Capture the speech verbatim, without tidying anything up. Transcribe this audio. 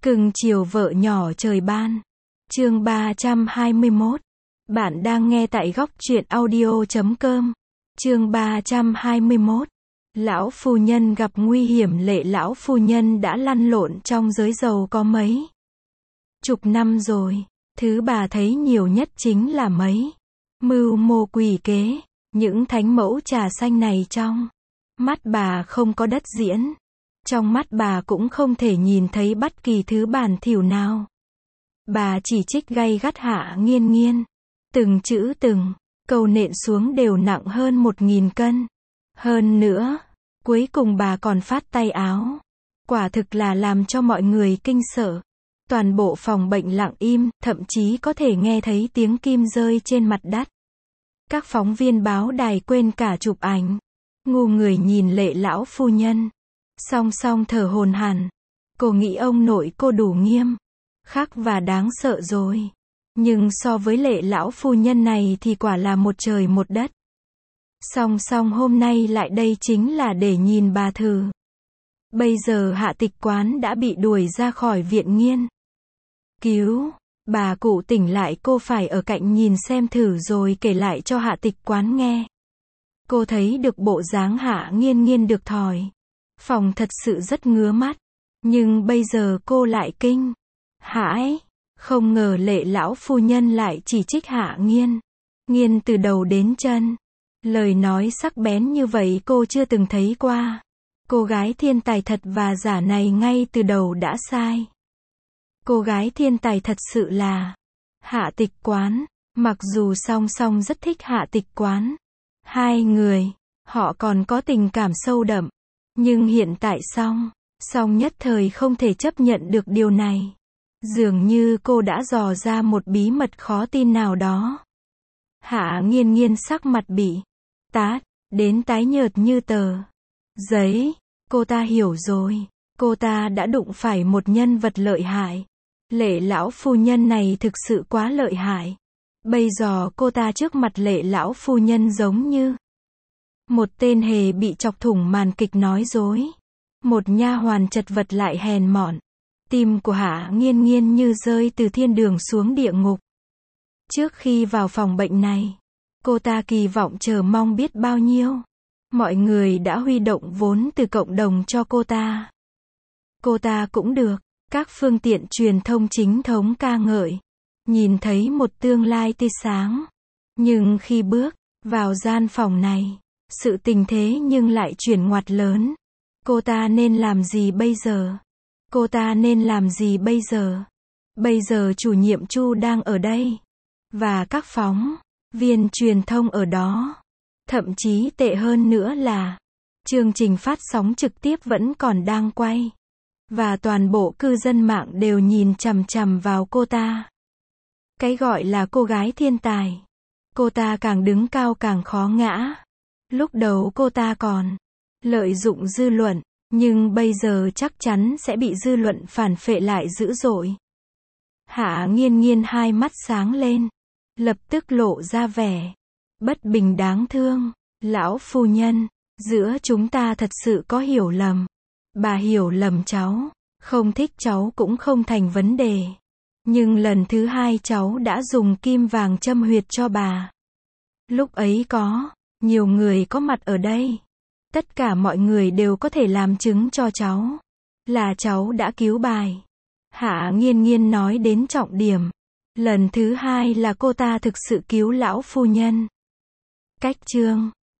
Cưng chiều vợ nhỏ trời ban. Chương ba trăm hai mươi mốt. Bạn đang nghe tại góc truyện audio chấm com. Chương ba trăm hai mươi mốt. Lão phu nhân gặp nguy hiểm. Lệ lão phu nhân đã lăn lộn trong giới giàu có mấy chục năm rồi. Thứ bà thấy nhiều nhất chính là mấy mưu mô quỷ kế. Những thánh mẫu trà xanh này trong mắt bà không có đất diễn. Trong mắt bà cũng không thể nhìn thấy bất kỳ thứ bẩn thỉu nào. Bà chỉ trích gay gắt Hạ Nghiên Nghiên. Từng chữ từng câu nện xuống đều nặng hơn một nghìn cân. Hơn nữa, cuối cùng bà còn phát tay áo. Quả thực là làm cho mọi người kinh sợ. Toàn bộ phòng bệnh lặng im, thậm chí có thể nghe thấy tiếng kim rơi trên mặt đất. Các phóng viên báo đài quên cả chụp ảnh. Ngu người nhìn Lệ lão phu nhân. Song song thở hổn hển. Cô nghĩ ông nội cô đủ nghiêm khắc và đáng sợ rồi. Nhưng so với Lệ lão phu nhân này thì quả là một trời một đất. Song song hôm nay lại đây chính là để nhìn bà thử. Bây giờ Hạ Tịch Quán đã bị đuổi ra khỏi viện nghiên cứu. Bà cụ tỉnh lại, cô phải ở cạnh nhìn xem thử rồi kể lại cho Hạ Tịch Quán nghe. Cô thấy được bộ dáng Hạ Nghiên Nghiên được thỏi phòng thật sự rất ngứa mắt. Nhưng bây giờ cô lại kinh hãi. Không ngờ Lệ lão phu nhân lại chỉ trích Hạ Nghiên Nghiên từ đầu đến chân. Lời nói sắc bén như vậy cô chưa từng thấy qua. Cô gái thiên tài thật và giả này ngay từ đầu đã sai. Cô gái thiên tài thật sự là Hạ Tịch Quán. Mặc dù song song rất thích Hạ Tịch Quán. Hai người, họ còn có tình cảm sâu đậm. Nhưng hiện tại song song nhất thời không thể chấp nhận được điều này. Dường như cô đã dò ra một bí mật khó tin nào đó. Hạ Nghiên Nghiên sắc mặt bị tát đến tái nhợt như tờ giấy. Cô ta hiểu rồi. Cô ta đã đụng phải một nhân vật lợi hại. Lệ lão phu nhân này thực sự quá lợi hại. Bây giờ cô ta trước mặt Lệ lão phu nhân giống như một tên hề bị chọc thủng màn kịch nói dối. Một nha hoàn chật vật lại hèn mọn. Tim của Hạ Nghiên Nghiên như rơi từ thiên đường xuống địa ngục. Trước khi vào phòng bệnh này, cô ta kỳ vọng chờ mong biết bao nhiêu. Mọi người đã huy động vốn từ cộng đồng cho cô ta. Cô ta cũng được các phương tiện truyền thông chính thống ca ngợi. Nhìn thấy một tương lai tươi sáng. Nhưng khi bước vào gian phòng này, sự tình thế nhưng lại chuyển ngoặt lớn. Cô ta nên làm gì bây giờ? Cô ta nên làm gì bây giờ? Bây giờ chủ nhiệm Chu đang ở đây. Và các phóng viên truyền thông ở đó. Thậm chí tệ hơn nữa là chương trình phát sóng trực tiếp vẫn còn đang quay. Và toàn bộ cư dân mạng đều nhìn chằm chằm vào cô ta. Cái gọi là cô gái thiên tài. Cô ta càng đứng cao càng khó ngã. Lúc đầu cô ta còn lợi dụng dư luận. Nhưng bây giờ chắc chắn sẽ bị dư luận phản phệ lại dữ dội. Hạ Nghiên Nghiên hai mắt sáng lên. Lập tức lộ ra vẻ bất bình đáng thương. Lão phu nhân, giữa chúng ta thật sự có hiểu lầm. Bà hiểu lầm cháu. Không thích cháu cũng không thành vấn đề. Nhưng lần thứ hai cháu đã dùng kim vàng châm huyệt cho bà. Lúc ấy có nhiều người có mặt ở đây. Tất cả mọi người đều có thể làm chứng cho cháu là cháu đã cứu bài. Hạ Nghiên Nghiên nói đến trọng điểm. Lần thứ hai là cô ta thực sự cứu lão phu nhân. Cách chương